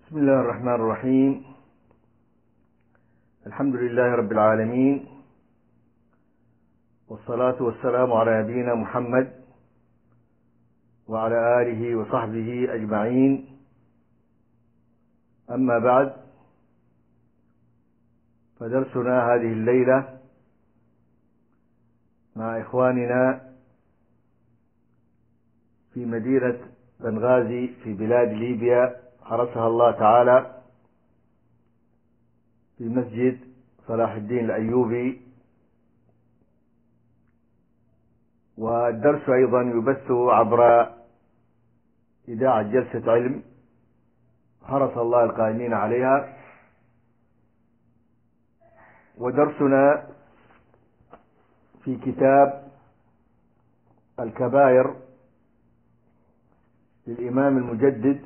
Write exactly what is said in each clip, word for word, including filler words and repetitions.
بسم الله الرحمن الرحيم. الحمد لله رب العالمين، والصلاة والسلام على نبينا محمد وعلى آله وصحبه أجمعين. أما بعد، فدرسنا هذه الليلة مع إخواننا في مدينة بنغازي في بلاد ليبيا حرسها الله تعالى، في مسجد صلاح الدين الأيوبي. والدرس أيضا يبث عبر إذاعة جلسة علم حرس الله القائمين عليها. ودرسنا في كتاب الكبائر للإمام المجدد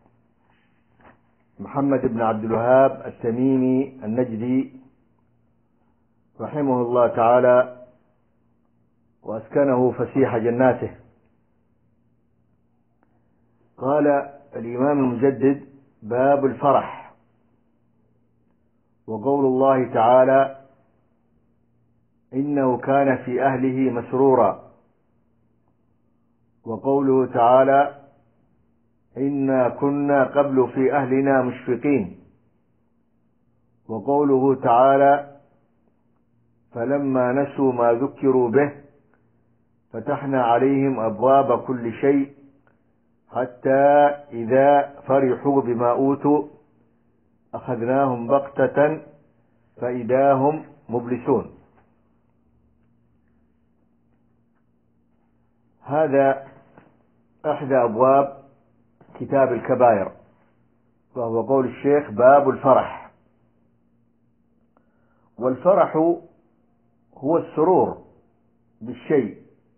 محمد بن عبد الوهاب التميمي النجدي رحمه الله تعالى وأسكنه فسيح جناته. قال الإمام المجدد: باب الفرح. وقول الله تعالى: إنه كان في أهله مسرورا. وقوله تعالى: إنا كنا قبل في أهلنا مشفقين. وقوله تعالى: فلما نسوا ما ذكروا به فتحنا عليهم أبواب كل شيء حتى إذا فرحوا بما أوتوا أخذناهم بغتة فإذا هم مبلسون. هذا أحدى أبواب كتاب الكبائر، وهو قول الشيخ: باب الفرح. والفرح هو السرور بالشيء،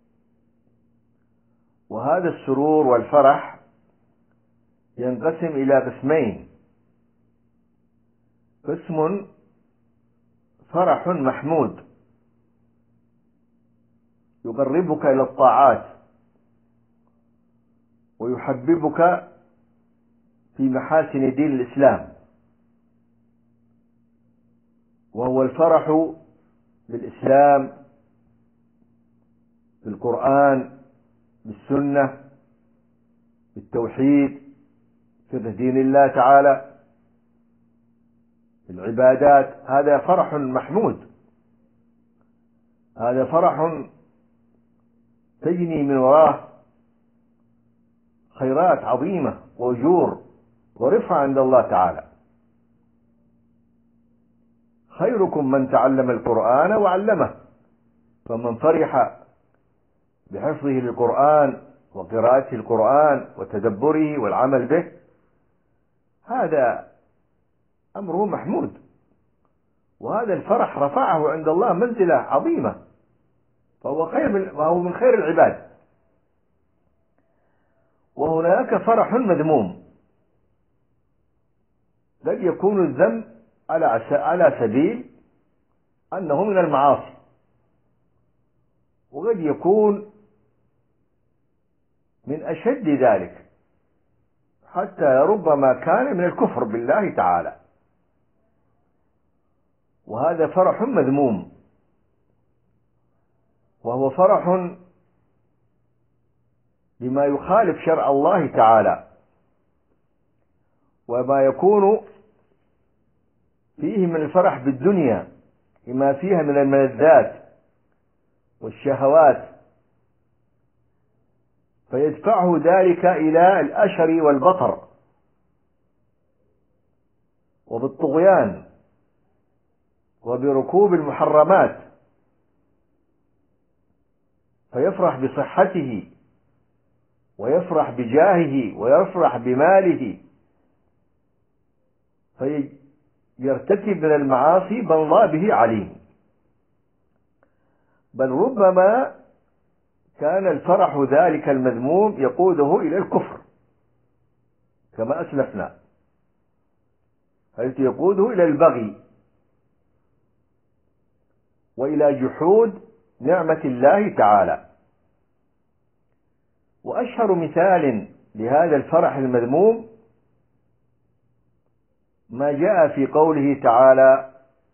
وهذا السرور والفرح ينقسم إلى قسمين: قسم فرح محمود يقربك إلى الطاعات ويحببك في محاسن دين الإسلام، وهو الفرح بالإسلام، بالقرآن، بالسنة، بالتوحيد، في دين الله تعالى، بالعبادات. هذا فرح محمود، هذا فرح تجني من وراه خيرات عظيمة وأجور ورفعة عند الله تعالى. خيركم من تعلم القرآن وعلمه، فمن فرح بحفظه للقرآن وقراءته القرآن وتدبره والعمل به، هذا أمره محمود، وهذا الفرح رفعه عند الله منزلة عظيمة، فهو خير من وهو من خير العباد. وهناك فرح مذموم، قد يكون الذم على على سبيل أنه من المعاصي، وقد يكون من أشد ذلك، حتى ربما كان من الكفر بالله تعالى، وهذا فرح مذموم، وهو فرح بما يخالف شرع الله تعالى، وما يكون فيه من الفرح بالدنيا لما فيها من الملذات والشهوات، فيدفعه ذلك إلى الأشر والبطر وبالطغيان وبركوب المحرمات، فيفرح بصحته ويفرح بجاهه ويفرح بماله، فيرتكب من المعاصي بل الله به عليم. بل ربما كان الفرح ذلك المذموم يقوده إلى الكفر كما أسلفنا، حيث يقوده إلى البغي وإلى جحود نعمة الله تعالى. وأشهر مثال لهذا الفرح المذموم ما جاء في قوله تعالى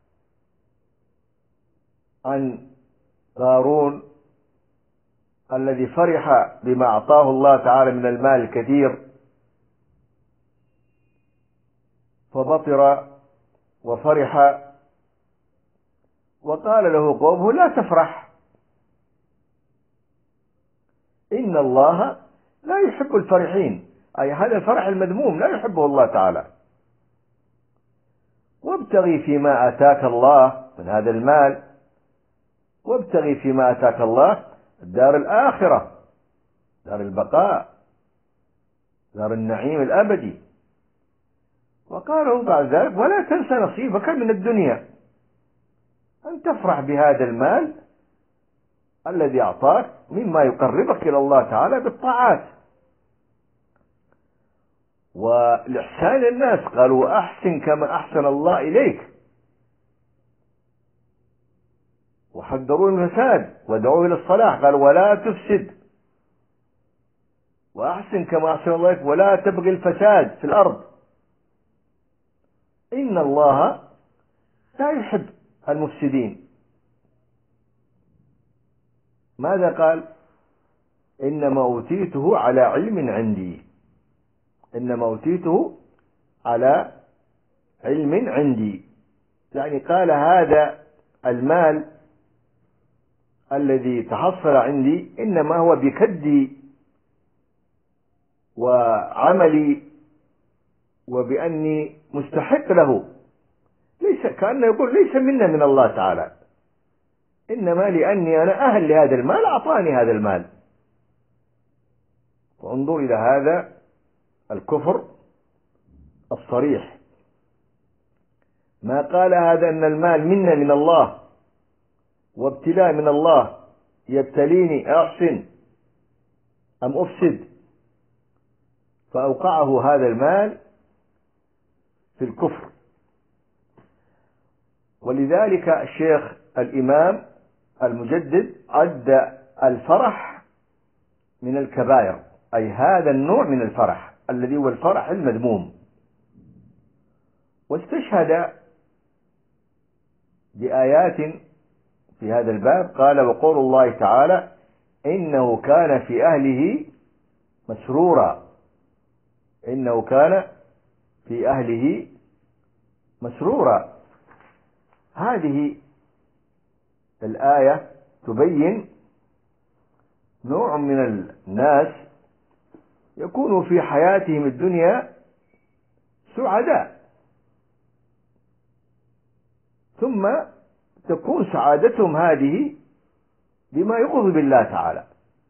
عن قارون الذي فرح بما أعطاه الله تعالى من المال الكثير فبطر وفرح، وقال له قومه لا تفرح إن الله لا يحب الفرحين، أي هذا الفرح المذموم لا يحبه الله تعالى. وابتغي فيما آتاك الله من هذا المال، وابتغي فيما آتاك الله الدار الآخرة، دار البقاء، دار النعيم الأبدي. وقالوا بعد ذلك ولا تنسى نصيبك من الدنيا، أن تفرح بهذا المال الذي أعطاك مما يقربك إلى الله تعالى بالطاعات والإحسان الناس. قالوا أحسن كما أحسن الله إليك، وحذروا الفساد ودعوا إلى الصلاح. قال ولا تفسد، وأحسن كما أحسن الله إليك ولا تبغي الفساد في الأرض إن الله لا يحب المفسدين. ماذا قال؟ إنما أوتيته على علم عندي، إنما أوتيته على علم عندي، يعني قال هذا المال الذي تحصل عندي إنما هو بكدي وعملي وبأني مستحق له، ليس كأنه يقول ليس منا من الله تعالى، إنما لأني أنا أهل لهذا المال أعطاني هذا المال. وانظر إلى هذا الكفر الصريح، ما قال هذا أن المال منا من الله وابتلاء من الله يبتليني أحسن أم أفسد، فأوقعه هذا المال في الكفر. ولذلك الشيخ الإمام المجدد عد الفرح من الكبائر، أي هذا النوع من الفرح الذي هو الفرح المذموم. واستشهد بآيات في هذا الباب، قال وقول الله تعالى إنه كان في أهله مسرورا، إنه كان في أهله مسرورا. هذه الآية تبين نوع من الناس يكونوا في حياتهم الدنيا سعداء، ثم تكون سعادتهم هذه بما يغضب الله تعالى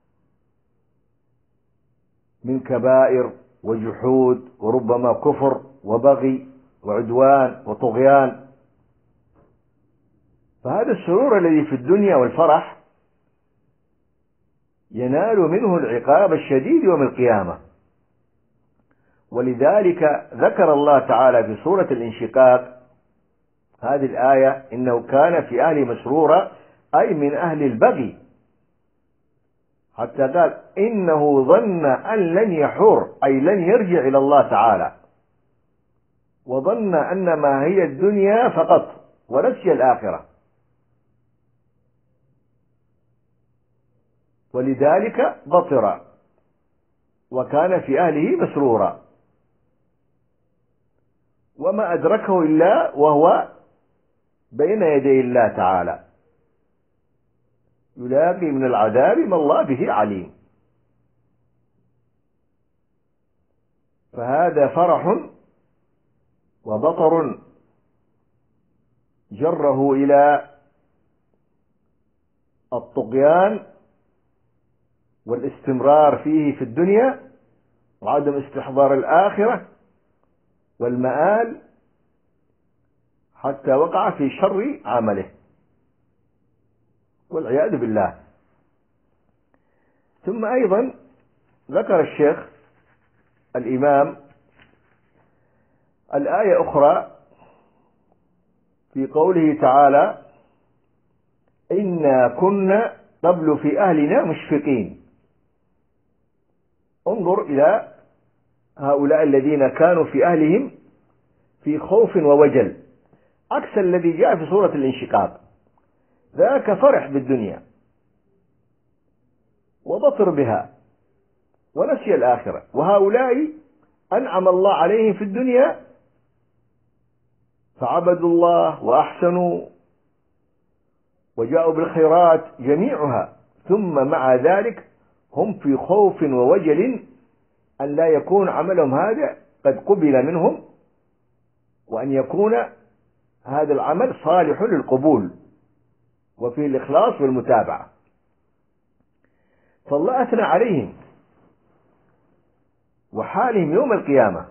من كبائر وجحود وربما كفر وبغي وعدوان وطغيان. فهذا السرور الذي في الدنيا والفرح ينال منه العقاب الشديد يوم القيامة. ولذلك ذكر الله تعالى في سورة الانشقاق هذه الآية إنه كان في أهله مسرورا، أي من أهل البغي، حتى قال إنه ظن أن لن يحور، أي لن يرجع إلى الله تعالى، وظن أن ما هي الدنيا فقط ونسي الآخرة. ولذلك بطر وكان في أهله مسرورا، وما أدركه إلا وهو بين يدي الله تعالى يلاقي من العذاب ما الله به عليم. فهذا فرح وبطر جره إلى الطغيان والاستمرار فيه في الدنيا وعدم استحضار الآخرة والمآل، حتى وقع في شر عمله والعياذ بالله. ثم أيضا ذكر الشيخ الإمام الآية أخرى في قوله تعالى إنا كنا قبل في أهلنا مشفقين. انظر إلى هؤلاء الذين كانوا في أهلهم في خوف ووجل، عكس الذي جاء في سورة الانشقاق، ذاك فرح بالدنيا وبطر بها ونسي الآخرة. وهؤلاء أنعم الله عليهم في الدنيا فعبدوا الله وأحسنوا وجاءوا بالخيرات جميعها، ثم مع ذلك هم في خوف ووجل أن لا يكون عملهم هذا قد قبل منهم، وأن يكون هذا العمل صالح للقبول وفيه الإخلاص والمتابعة. فالله أثنى عليهم وحالهم يوم القيامة،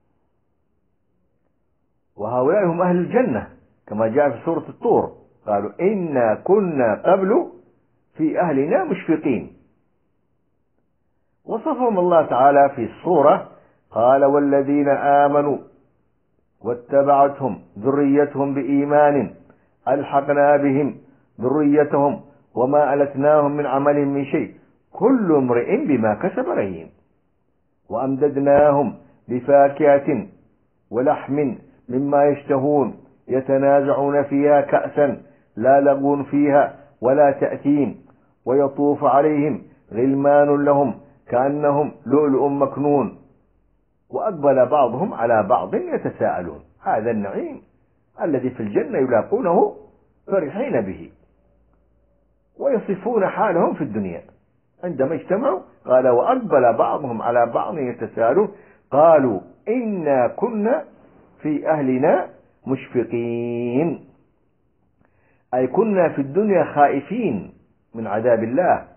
وهؤلاء هم أهل الجنة كما جاء في سورة الطور، قالوا إنا كنا قبل في أهلنا مشفقين. وصفهم الله تعالى في السورة، قال والذين آمنوا واتبعتهم ذريتهم بإيمان ألحقنا بهم ذريتهم وما ألتناهم من عملهم من شيء كل امرئ بما كسب رهين وأمددناهم بفاكهة ولحم مما يشتهون يتنازعون فيها كأسا لا لغو فيها ولا تأثيم ويطوف عليهم غلمان لهم كأنهم لؤلؤ مكنون وأقبل بعضهم على بعض يتساءلون. هذا النعيم الذي في الجنة يلاقونه فرحين به، ويصفون حالهم في الدنيا عندما اجتمعوا، قال وأقبل بعضهم على بعض يتساءلون قالوا إنا كنا في أهلنا مشفقين، أي كنا في الدنيا خائفين من عذاب الله،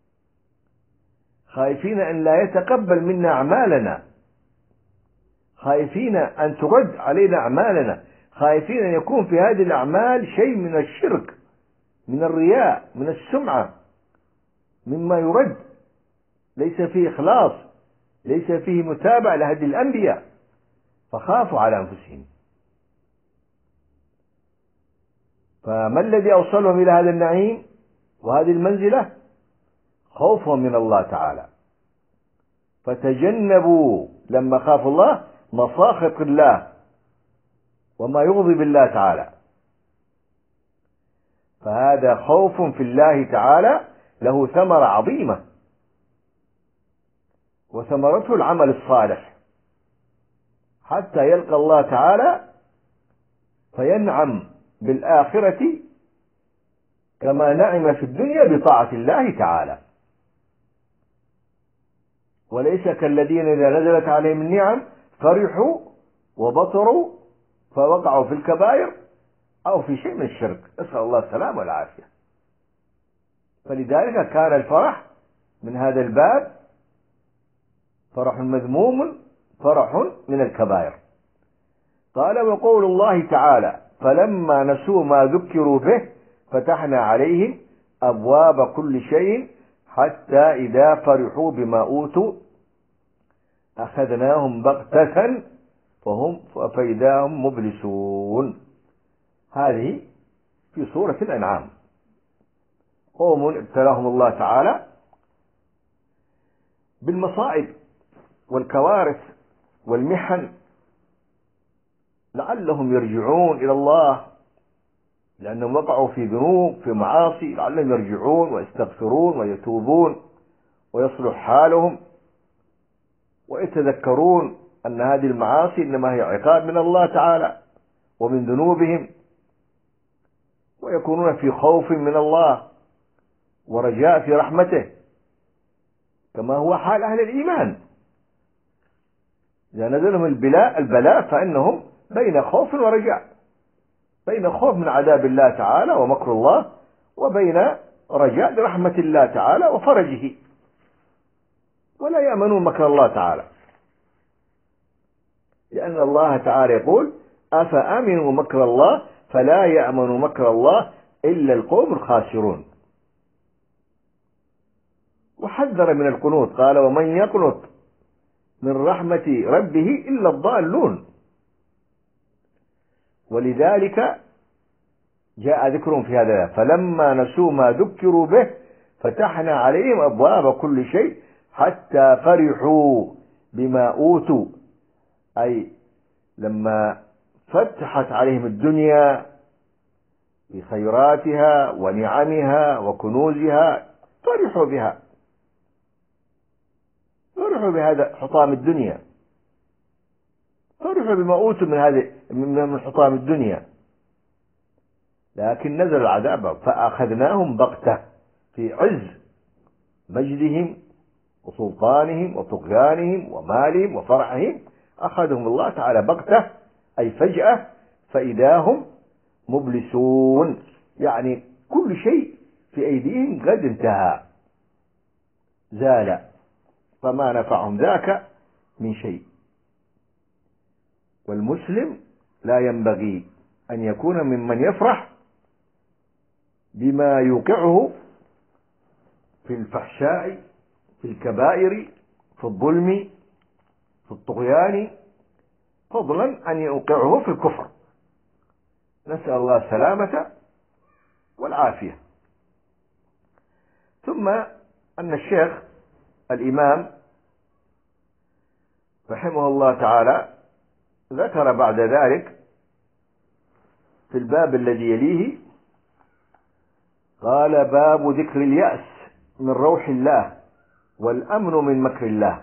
خائفين أن لا يتقبل منا أعمالنا، خائفين أن ترد علينا أعمالنا، خائفين أن يكون في هذه الأعمال شيء من الشرك، من الرياء، من السمعة، مما يرد، ليس فيه إخلاص، ليس فيه متابعة لهدي الأنبياء، فخافوا على أنفسهم. فما الذي أوصلهم إلى هذا النعيم وهذه المنزلة؟ خوفهم من الله تعالى، فتجنبوا لما خافوا الله مصاخط الله وما يغضب الله تعالى. فهذا خوف في الله تعالى له ثمرة عظيمة، وثمرته العمل الصالح حتى يلقى الله تعالى فينعم بالآخرة كما نعم في الدنيا بطاعة الله تعالى. وليس كالذين إذا نزلت عليهم النعم فرحوا وبطروا فوقعوا في الكبائر أو في شيء من الشرك، نسأل الله السلامة والعافية. فلذلك كان الفرح من هذا الباب فرح مذموم، فرح من الكبائر. قال وقول الله تعالى فلما نسوا ما ذكروا به فتحنا عليهم أبواب كل شيء حتى إذا فرحوا بما أوتوا أخذناهم بغتة فهم فإذا هم مبلسون. هذه في سورة الأنعام. قوم ابتلاهم الله تعالى بالمصائب والكوارث والمحن لعلهم يرجعون إلى الله، لأنهم وقعوا في ذنوب في معاصي، لعلهم يرجعون ويستغفرون ويتوبون ويصلح حالهم ويتذكرون أن هذه المعاصي إنما هي عقاب من الله تعالى ومن ذنوبهم، ويكونون في خوف من الله ورجاء في رحمته كما هو حال أهل الإيمان. إذا نزلهم البلاء البلاء فإنهم بين خوف ورجاء، بين خوف من عذاب الله تعالى ومكر الله، وبين رجاء لرحمة الله تعالى وفرجه، ولا يأمنون مكر الله تعالى، لأن الله تعالى يقول أفأمنوا مكر الله فلا يأمن مكر الله إلا القوم الخاسرون. وحذر من القنوط، قال ومن يقنط من رحمة ربه إلا الضالون. ولذلك جاء ذكرهم في هذا فلما نسوا ما ذكروا به فتحنا عليهم أبواب كل شيء حتى فرحوا بما أوتوا، أي لما فتحت عليهم الدنيا بخيراتها ونعمها وكنوزها، فرحوا بها، فرحوا بهذا حطام الدنيا، فرحوا بما أوتوا من هذه من حطام الدنيا. لكن نزل العذاب فأخذناهم بغتة في عز مجدهم وسلطانهم وطغيانهم ومالهم وفرحهم، أخذهم الله تعالى بغتة أي فجأة، فإذا هم مبلسون، يعني كل شيء في أيديهم قد انتهى، زال، فما نفعهم ذاك من شيء. والمسلم لا ينبغي أن يكون ممن يفرح بما يوقعه في الفحشاء، في الكبائر، في الظلم، في الطغيان، فضلا أن يوقعه في الكفر. نسأل الله السلامة والعافية. ثم أن الشيخ الإمام رحمه الله تعالى ذكر بعد ذلك في الباب الذي يليه، قال: باب ذكر اليأس من روح الله والأمن من مكر الله.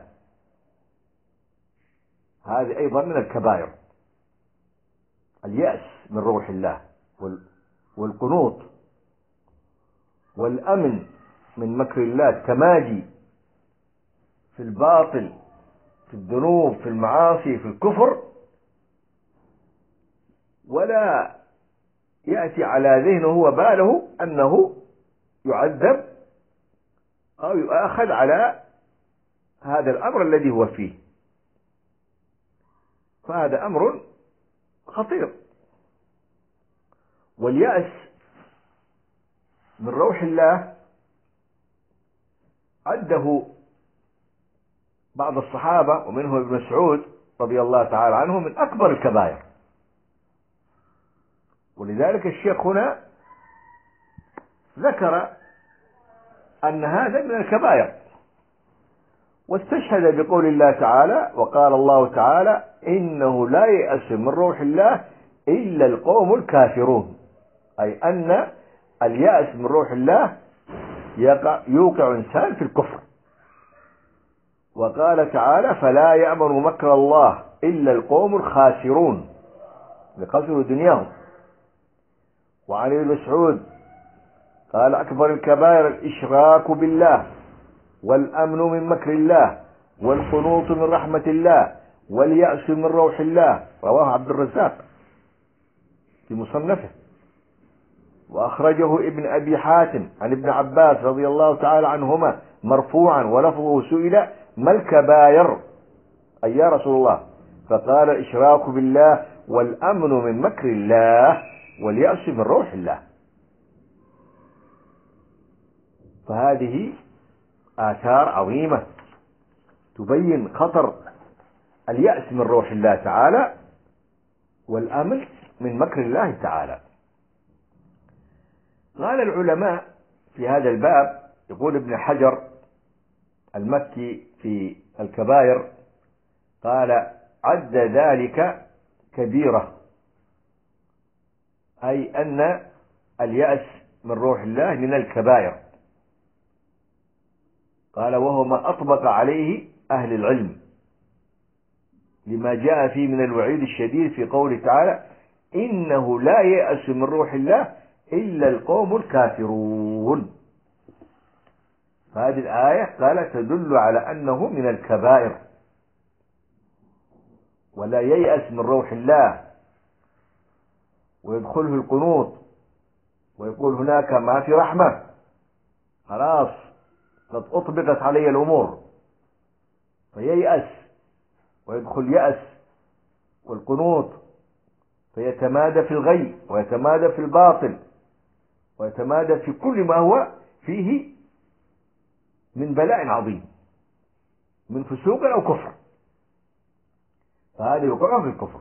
هذه أيضا من الكبائر، اليأس من روح الله والقنوط والأمن من مكر الله، التمادي في الباطل، في الذنوب، في المعاصي، في الكفر، ولا يأتي على ذهنه وباله أنه يعذب أو يؤاخذ على هذا الأمر الذي هو فيه، فهذا أمر خطير. واليأس من روح الله عده بعض الصحابة ومنهم ابن مسعود رضي الله تعالى عنه من أكبر الكبائر. ولذلك الشيخ هنا ذكر أن هذا من الكبائر، واستشهد بقول الله تعالى: وقال الله تعالى: إنه لا ييأس من روح الله إلا القوم الكافرون، أي أن اليأس من روح الله يقع يوقع إنسان في الكفر. وقال تعالى: فلا يأمن مكر الله إلا القوم الخاسرون، لخسروا دنياهم. وعن ابن مسعود قال: أكبر الكبائر الإشراك بالله والأمن من مكر الله والقنوط من رحمة الله واليأس من روح الله. رواه عبد الرزاق في مصنفه، وأخرجه ابن أبي حاتم عن ابن عباس رضي الله تعالى عنهما مرفوعا، ولفظه: سئل ما الكبائر أي يا رسول الله؟ فقال: الإشراك بالله والأمن من مكر الله واليأس من روح الله. فهذه آثار عظيمة تبين خطر اليأس من روح الله تعالى والأمن من مكر الله تعالى. قال العلماء في هذا الباب، يقول ابن حجر المكي في الكبائر، قال: عد ذلك كبيرة، أي أن اليأس من روح الله من الكبائر. قال: وهو ما أطبق عليه أهل العلم لما جاء فيه من الوعيد الشديد في قوله تعالى: إنه لا ييأس من روح الله إلا القوم الكافرون. فهذه الآية قال تدل على أنه من الكبائر، ولا ييأس من روح الله ويدخله القنوط ويقول هناك ما في رحمة، خلاص قد أطبقت علي الأمور، فييأس ويدخل يأس والقنوط، فيتمادى في الغي ويتمادى في الباطل ويتمادى في كل ما هو فيه من بلاء عظيم، من فسوق أو كفر، فهذا يقع في الكفر.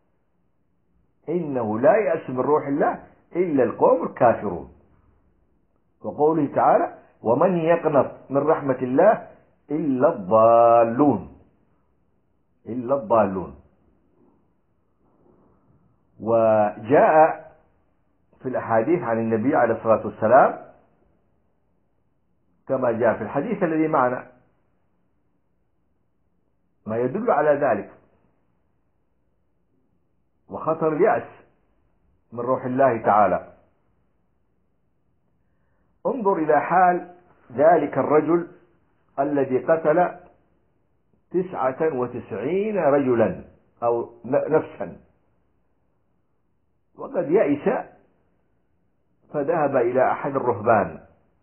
إنه لا يأس من روح الله إلا القوم الكافرون. وقوله تعالى: ومن يقنط من رحمة الله إلا الضالون، إلا الضالون. وجاء في الأحاديث عن النبي عليه الصلاة والسلام كما جاء في الحديث الذي معنا ما يدل على ذلك، وخطر اليأس من روح الله تعالى. انظر إلى حال ذلك الرجل الذي قتل تسعة وتسعين رجلا أو نفسا، وقد يئس فذهب إلى أحد الرهبان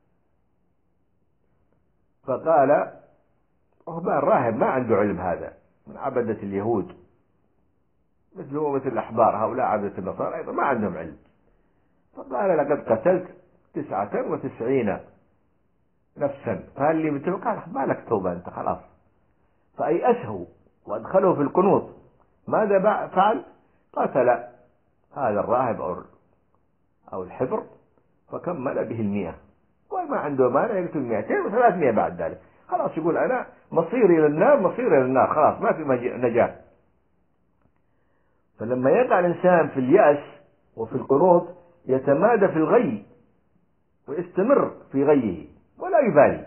فقال، رهبان راهب ما عنده علم، هذا من عبدة اليهود مثله مثل الأحبار، هؤلاء عبدة النصارى أيضا ما عندهم علم، فقال لقد قتلت تسعة وتسعين نفسا، فهل لي مثل؟ قال ما لك توبة أنت خلاص. فأيأسه وأدخله في القنوط. ماذا فعل؟ قتل هذا الراهب أو أو الحبر فكمل به المئة، وما عنده مانع يقتل مئتين وثلاثمئة بعد ذلك، خلاص يقول أنا مصيري إلى النار مصيري إلى النار، خلاص ما في نجاة. فلما يقع الإنسان في اليأس وفي القنوط يتمادى في الغي ويستمر في غيه ولا يبالي،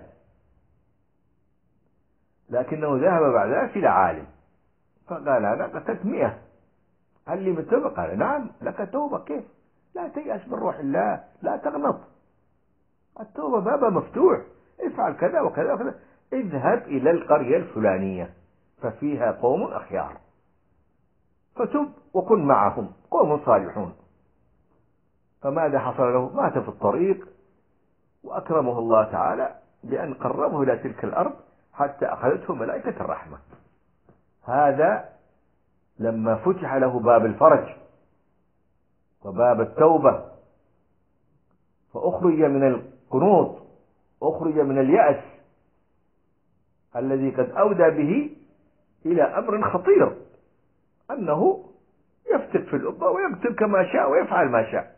لكنه ذهب بعد ذلك إلى عالم فقال أنا قتلت مئة، هل لي من توبة؟ قال نعم لك توبة. كيف؟ لا تيأس من روح الله، لا تغنط، التوبة بابها مفتوح، افعل كذا وكذا وكذا، اذهب إلى القرية الفلانية ففيها قوم أخيار فتب وكن معهم قوم صالحون. فماذا حصل له؟ مات في الطريق، وأكرمه الله تعالى بأن قربه إلى تلك الأرض حتى أخذته ملائكة الرحمة. هذا لما فتح له باب الفرج وباب التوبة، فأخرج من القنوط، أخرج من اليأس الذي قد أودى به إلى أمر خطير، أنه يفتك في الأرض ويقتل كما شاء ويفعل ما شاء.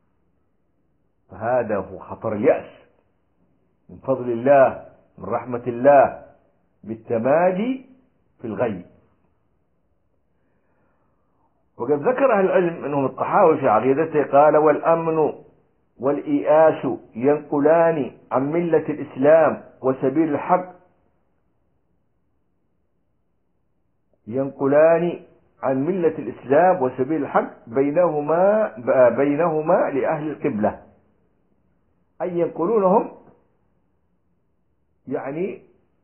فهذا هو خطر اليأس من فضل الله، من رحمة الله بالتمادي في الغي. وقد ذكر أهل العلم أنهم الطحاوي في عقيدته قال والأمن والإياس ينقلان عن ملة الإسلام وسبيل الحق، ينقلان عن ملة الإسلام وسبيل الحق بينهما بينهما لأهل القبلة، أي ينقلونهم يعني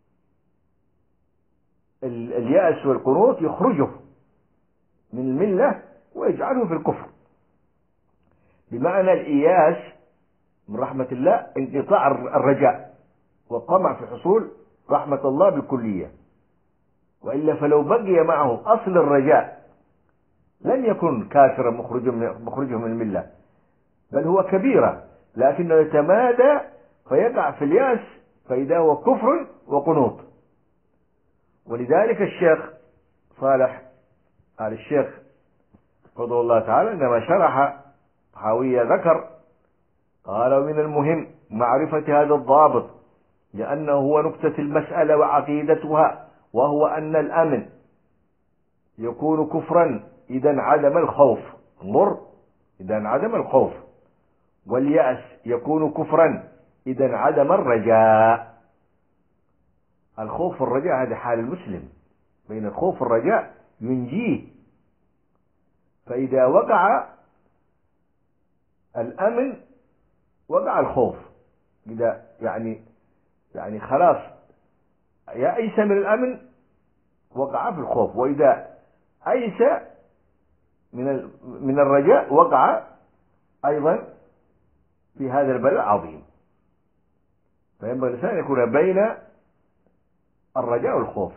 اليأس والقنوط يخرجه من الملة ويجعله في الكفر. بمعنى الإياس من رحمة الله انقطاع الرجاء والطمع في حصول رحمة الله بالكلية، وإلا فلو بقي معه أصل الرجاء لن يكن كافرا مخرجه من الملة، بل هو كبيرة، لكنه يتمادى فيقع في الياس فإذا هو كفر وقنوط. ولذلك الشيخ صالح آل الشيخ فضل الله تعالى عندما شرح حاوية ذكر قال ومن المهم معرفة هذا الضابط لأنه هو نكتة المسألة وعقيدتها، وهو أن الأمن يكون كفرا إذا انعدم الخوف، انظر إذا انعدم الخوف، واليأس يكون كفرا إذا انعدم الرجاء. الخوف والرجاء هذا حال المسلم، بين الخوف والرجاء ينجيه، فإذا وقع الأمن وقع الخوف، إذا يعني يعني خلاص يأيس من الأمن وقع في الخوف، وإذا أيس من من الرجاء وقع أيضا في هذا البلاء العظيم. فينبغي الإنسان يكون بين الرجاء والخوف،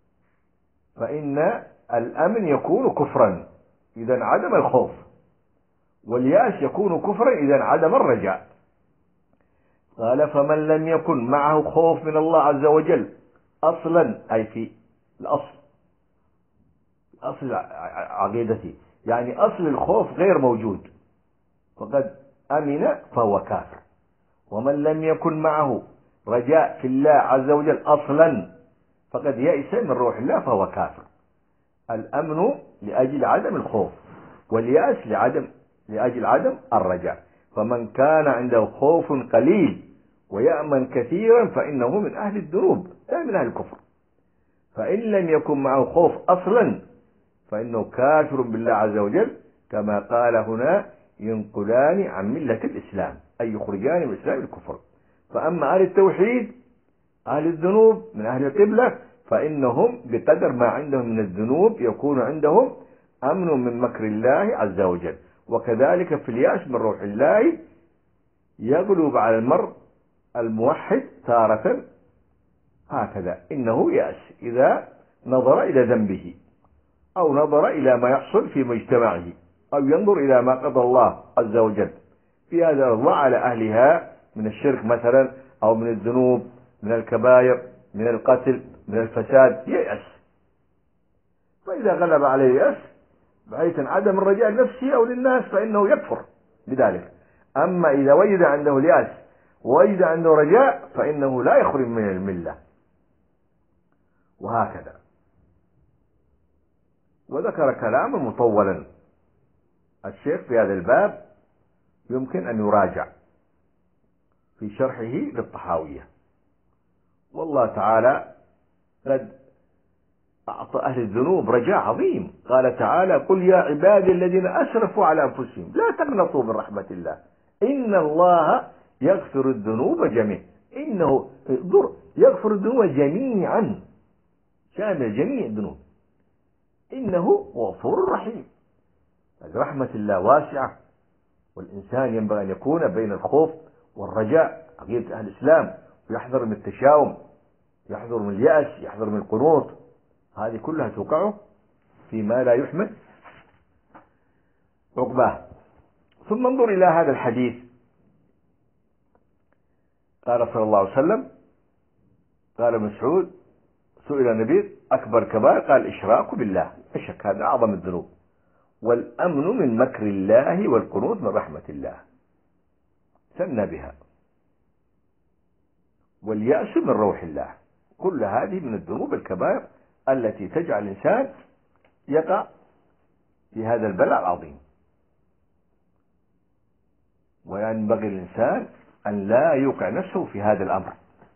فإن الأمن يكون كفرا إذا انعدم الخوف، واليأس يكون كفرا إذا انعدم الرجاء. قال فمن لم يكن معه خوف من الله عز وجل أصلا، أي في الأصل أصل عقيدتي، يعني أصل الخوف غير موجود، فقد أمن فهو كافر. ومن لم يكن معه رجاء في الله عز وجل أصلا فقد يئس من روح الله فهو كافر. الأمن لأجل عدم الخوف، واليأس لعدم لأجل عدم الرجاء. فمن كان عنده خوف قليل ويأمن كثيرا فإنه من أهل الذنوب لا من أهل الكفر. فإن لم يكن معه خوف أصلا فإنه كافر بالله عز وجل، كما قال هنا ينقلان عن ملة الإسلام، أي يخرجان من الإسلام الكفر. فأما أهل التوحيد أهل الذنوب من أهل القبلة فإنهم بقدر ما عندهم من الذنوب يكون عندهم أمن من مكر الله عز وجل. وكذلك في اليأس من روح الله يغلب على المرء الموحد تارة هكذا، إنه يأس إذا نظر إلى ذنبه أو نظر إلى ما يحصل في مجتمعه أو ينظر إلى ما قضى الله عز وجل في هذا الأرض على أهلها من الشرك مثلا أو من الذنوب من الكبائر من القتل من الفساد، ييأس. فإذا غلب عليه يأس بحيث عدم الرجاء لنفسه أو للناس فإنه يكفر بذلك. أما إذا وجد عنده اليأس ووجد عنده رجاء فإنه لا يخرج من الملة. وهكذا. وذكر كلاما مطولا الشيخ في هذا الباب يمكن أن يراجع في شرحه للطحاوية. والله تعالى قد أعطى أهل الذنوب رجاء عظيم. قال تعالى قل يا عبادي الذين أسرفوا على أنفسهم لا تقنطوا من رحمة الله إن الله يغفر الذنوب جميعا. إنه يغفر الذنوب جميعا شامل جميع الذنوب، إنه غفور رحيم. رحمة الله واسعة، والإنسان ينبغي أن يكون بين الخوف والرجاء، عقيدة أهل الإسلام، ويحذر من التشاؤم، يحذر من اليأس، يحذر من القنوط. هذه كلها توقعه فيما لا يحمد عقباه. ثم انظر إلى هذا الحديث. قال صلى الله عليه وسلم قال مسعود سئل النبي أكبر كبائر قال الإشراك بالله، الشك هذا أعظم الذنوب، والأمن من مكر الله والقنوط من رحمة الله ثنى بها، واليأس من روح الله. كل هذه من الذنوب الكبائر التي تجعل الإنسان يقع في هذا البلاء العظيم. وينبغي الإنسان أن لا يوقع نفسه في هذا الأمر،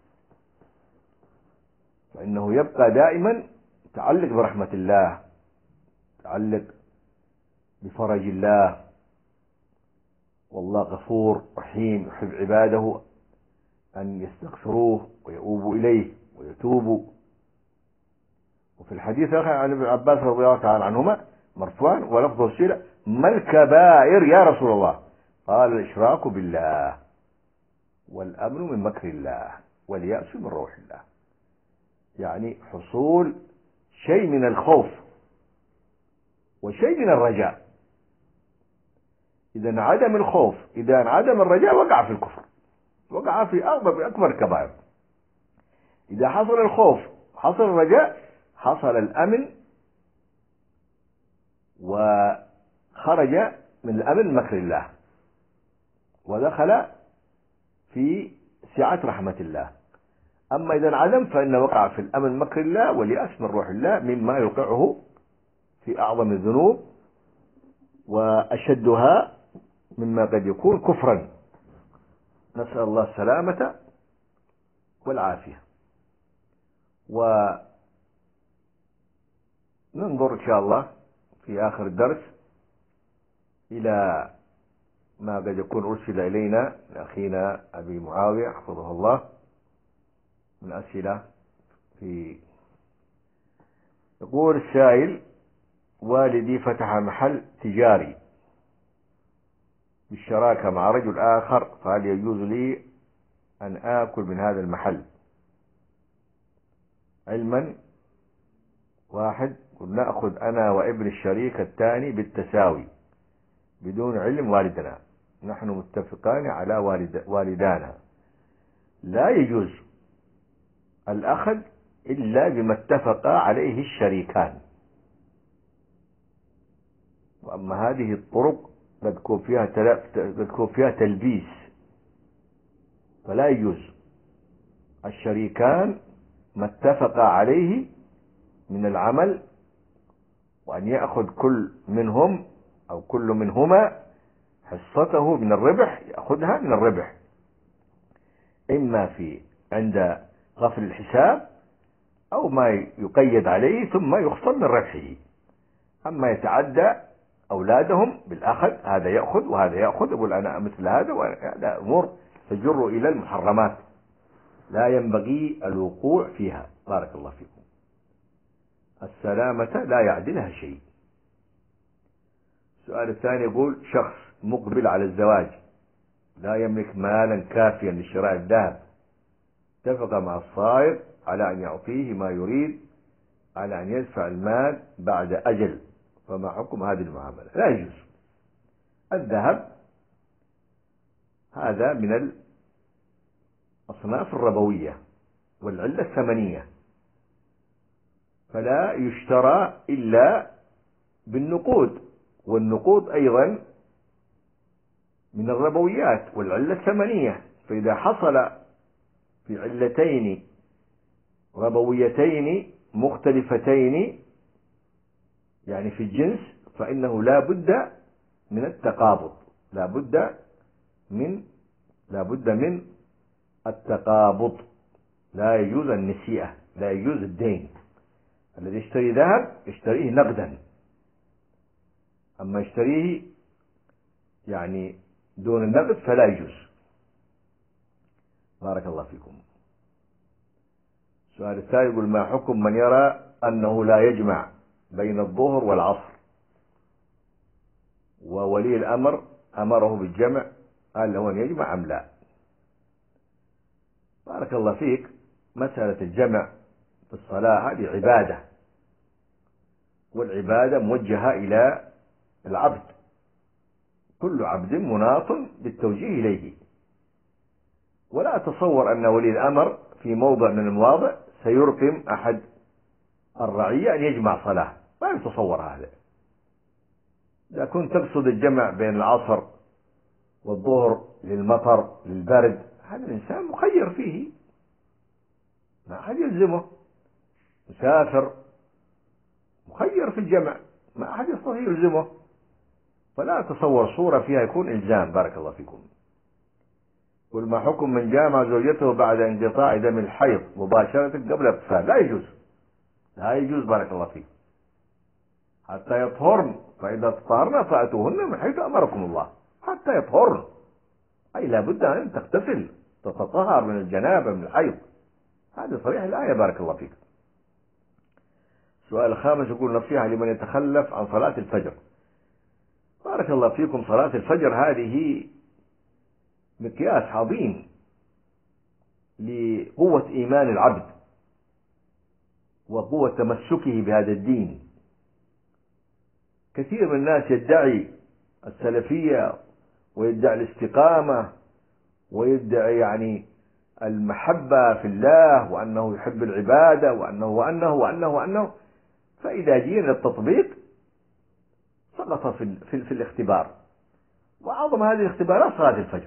فإنه يبقى دائما متعلق برحمة الله، متعلق بفرج الله، والله غفور رحيم يحب عباده أن يستغفروه ويؤوبوا إليه ويتوبوا. وفي الحديث عن ابن عباس رضي الله تعالى عنهما مرفوعا ولفظه السيرة ما الكبائر يا رسول الله؟ قال الإشراك بالله والأمن من مكر الله واليأس من روح الله. يعني حصول شيء من الخوف وشيء من الرجاء. إذا عدم الخوف إذا عدم الرجاء وقع في الكفر، وقع في أكبر أكبر كبائر. إذا حصل الخوف حصل الرجاء حصل الأمن وخرج من الأمن مكر الله ودخل في سعة رحمة الله. أما إذا انعدم فإنه وقع في الأمن مكر الله واليأس من روح الله، مما يوقعه في أعظم الذنوب وأشدها مما قد يكون كفرا. نسأل الله السلامة والعافية. وننظر إن شاء الله في آخر الدرس إلى ما قد يكون أرسل إلينا من أخينا أبي معاوية حفظه الله من أسئلة. في يقول السائل والدي فتح محل تجاري بالشراكة مع رجل آخر، فهل يجوز لي أن آكل من هذا المحل؟ علما واحد نأخذ أنا وابن الشريك الثاني بالتساوي بدون علم والدنا، نحن متفقان على والد والدانا، لا يجوز الأخذ إلا بما اتفق عليه الشريكان. وأما هذه الطرق قد تكون فيها قد تكون فيها تلبيس، فلا يجوز. الشريكان ما اتفق عليه من العمل، وأن يأخذ كل منهم أو كل منهما حصته من الربح يأخذها من الربح، إما في عند غفل الحساب أو ما يقيد عليه ثم يخصم من ربحه. أما يتعدى أولادهم بالأخذ، هذا يأخذ وهذا يأخذ، يقول أنا مثل هذا، وهذا أمور تجر إلى المحرمات لا ينبغي الوقوع فيها. بارك الله فيكم. السلامة لا يعدلها شيء. السؤال الثاني يقول شخص مقبل على الزواج لا يملك مالا كافيا لشراء الذهب، اتفق مع الصائغ على أن يعطيه ما يريد على أن يدفع المال بعد أجل، فما حكم هذه المعاملة؟ لا يجوز. الذهب هذا من الأصناف الربوية والعلة الثمنية، فلا يشترى إلا بالنقود، والنقود أيضا من الربويات والعلة الثمنية. فإذا حصل في علتين ربويتين مختلفتين يعني في الجنس، فإنه لا بد من التقابض، لا بد من لا بد من التقابض. لا يجوز النسيئة، لا يجوز الدين. الذي يشتري ذهب يشتريه نقدا، أما يشتريه يعني دون النقد فلا يجوز. بارك الله فيكم. السؤال الثاني يقول ما حكم من يرى أنه لا يجمع بين الظهر والعصر وولي الأمر أمره بالجمع، هل هو أن يجمع أم لا؟ بارك الله فيك. مسألة الجمع في الصلاة هذه عبادة، والعبادة موجهة إلى العبد، كل عبد مناط بالتوجيه إليه، ولا أتصور أن ولي الأمر في موضع من المواضع سيرقم أحد الرعية أن يجمع صلاة، ما يتصور هذا. إذا كنت تقصد الجمع بين العصر والظهر للمطر للبرد، هذا الإنسان مخير فيه، ما أحد يلزمه، مسافر مخير في الجمع، ما أحد يستطيع يلزمه، فلا أتصور صورة فيها يكون إلزام. بارك الله فيكم. قل ما حكم من جامع زوجته بعد انقطاع دم الحيض مباشرة قبل الاغتسال؟ لا يجوز، لا يجوز. بارك الله فيك. حتى يطهرن، فإذا تطهرن فأتوهن من حيث أمركم الله، حتى يطهرن، أي لا بد أن تغتسل تتطهر من الجنابة من الحيض، هذا صريح الآية. بارك الله فيك. السؤال الخامس يقول نصيحة لمن يتخلف عن صلاة الفجر. بارك الله فيكم. صلاة الفجر هذه مقياس عظيم لقوة إيمان العبد وقوة تمسكه بهذا الدين. كثير من الناس يدعي السلفية ويدعي الاستقامة ويدعي يعني المحبة في الله وأنه يحب العبادة وأنه وأنه وأنه وأنه، فإذا جينا للتطبيق سقط في, في, في الاختبار. وأعظم هذه الاختبارات صلاة الفجر.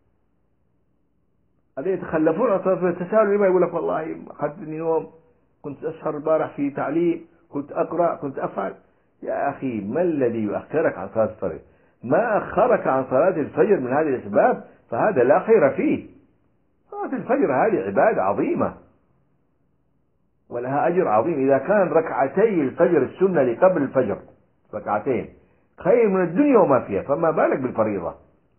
الذين يتخلفون عن صلاة الفجر تساءلوا لما، يقول لك والله أخذني يوم كنت أسهر البارح في تعليم، كنت أقرأ، كنت أفعل. يا أخي ما الذي يؤخرك عن صلاة الفجر؟ ما أخرك عن صلاة الفجر من هذه الأسباب فهذا لا خير فيه. صلاة الفجر هذه عبادة عظيمة ولها أجر عظيم. إذا كان ركعتي الفجر السنة لقبل الفجر ركعتين خير من الدنيا وما فيها، فما بالك بالفريضة.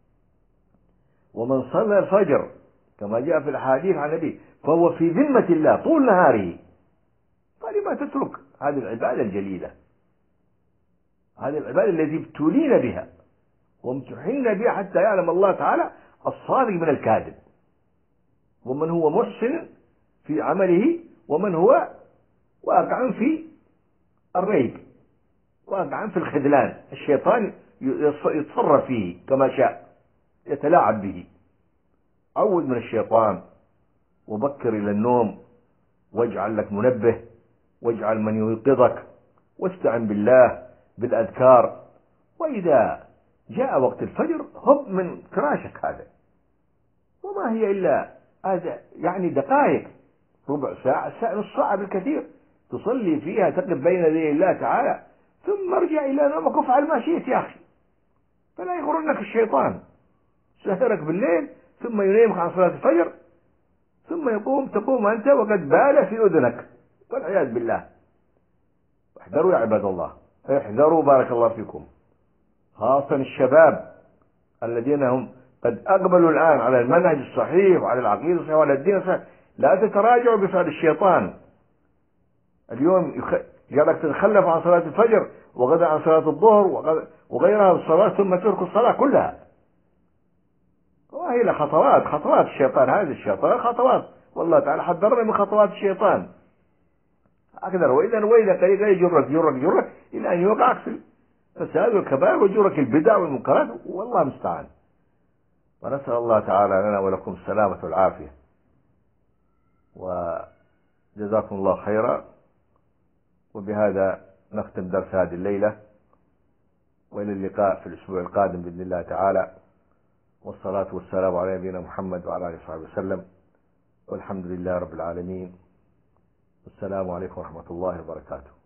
ومن صلى الفجر كما جاء في الحديث عن النبي فهو في ذمة الله طول نهاره، فلما تترك هذه العبادة الجليلة، هذه العبادة التي ابتلينا بها وامتحنا بها حتى يعلم الله تعالى الصادق من الكاذب، ومن هو محسن في عمله ومن هو واقع في الريب، واقع في الخذلان. الشيطان يتصرف فيه كما شاء، يتلاعب به. عود من الشيطان وبكر إلى النوم، واجعل لك منبه، واجعل من يوقظك، واستعن بالله بالأذكار. وإذا جاء وقت الفجر هب من فراشك هذا، وما هي إلا هذا يعني دقائق، ربع ساعة، ساعة، نص ساعة بالكثير تصلي فيها، تقف بين يدي الله تعالى ثم ارجع إلى نومك وافعل ما شئت يا أخي، فلا يغرنك الشيطان سهرك بالليل ثم ينيمك عن صلاة الفجر، ثم يقوم تقوم أنت وقد بال في أذنك والعياذ بالله. احذروا يا عباد الله، احذروا بارك الله فيكم، خاصة الشباب الذين هم قد أقبلوا الآن على المنهج الصحيح وعلى العقيدة الصحيحة وعلى الدين الصحيح. لا تتراجعوا بفعل الشيطان. اليوم يجعلك تتخلف عن صلاة الفجر وغدا عن صلاة الظهر وغيرها من الصلاة ثم تترك الصلاة كلها. وهي خطوات خطوات الشيطان، هذه الشيطان خطوات، والله تعالى حذرنا من خطوات الشيطان أكثر. وإذا وإذا قريبا يجرك جرك جرك إلى أن يوقعك في الفساد والكبائر وجرك البدع والمنكرات، والله المستعان. ونسأل الله تعالى لنا ولكم السلامة والعافية، وجزاكم الله خيرا. وبهذا نختم درس هذه الليلة، وإلى اللقاء في الأسبوع القادم بإذن الله تعالى، والصلاة والسلام على نبينا محمد وعلى آله وصحبه وسلم، والحمد لله رب العالمين. والسلام عليكم ورحمة الله وبركاته.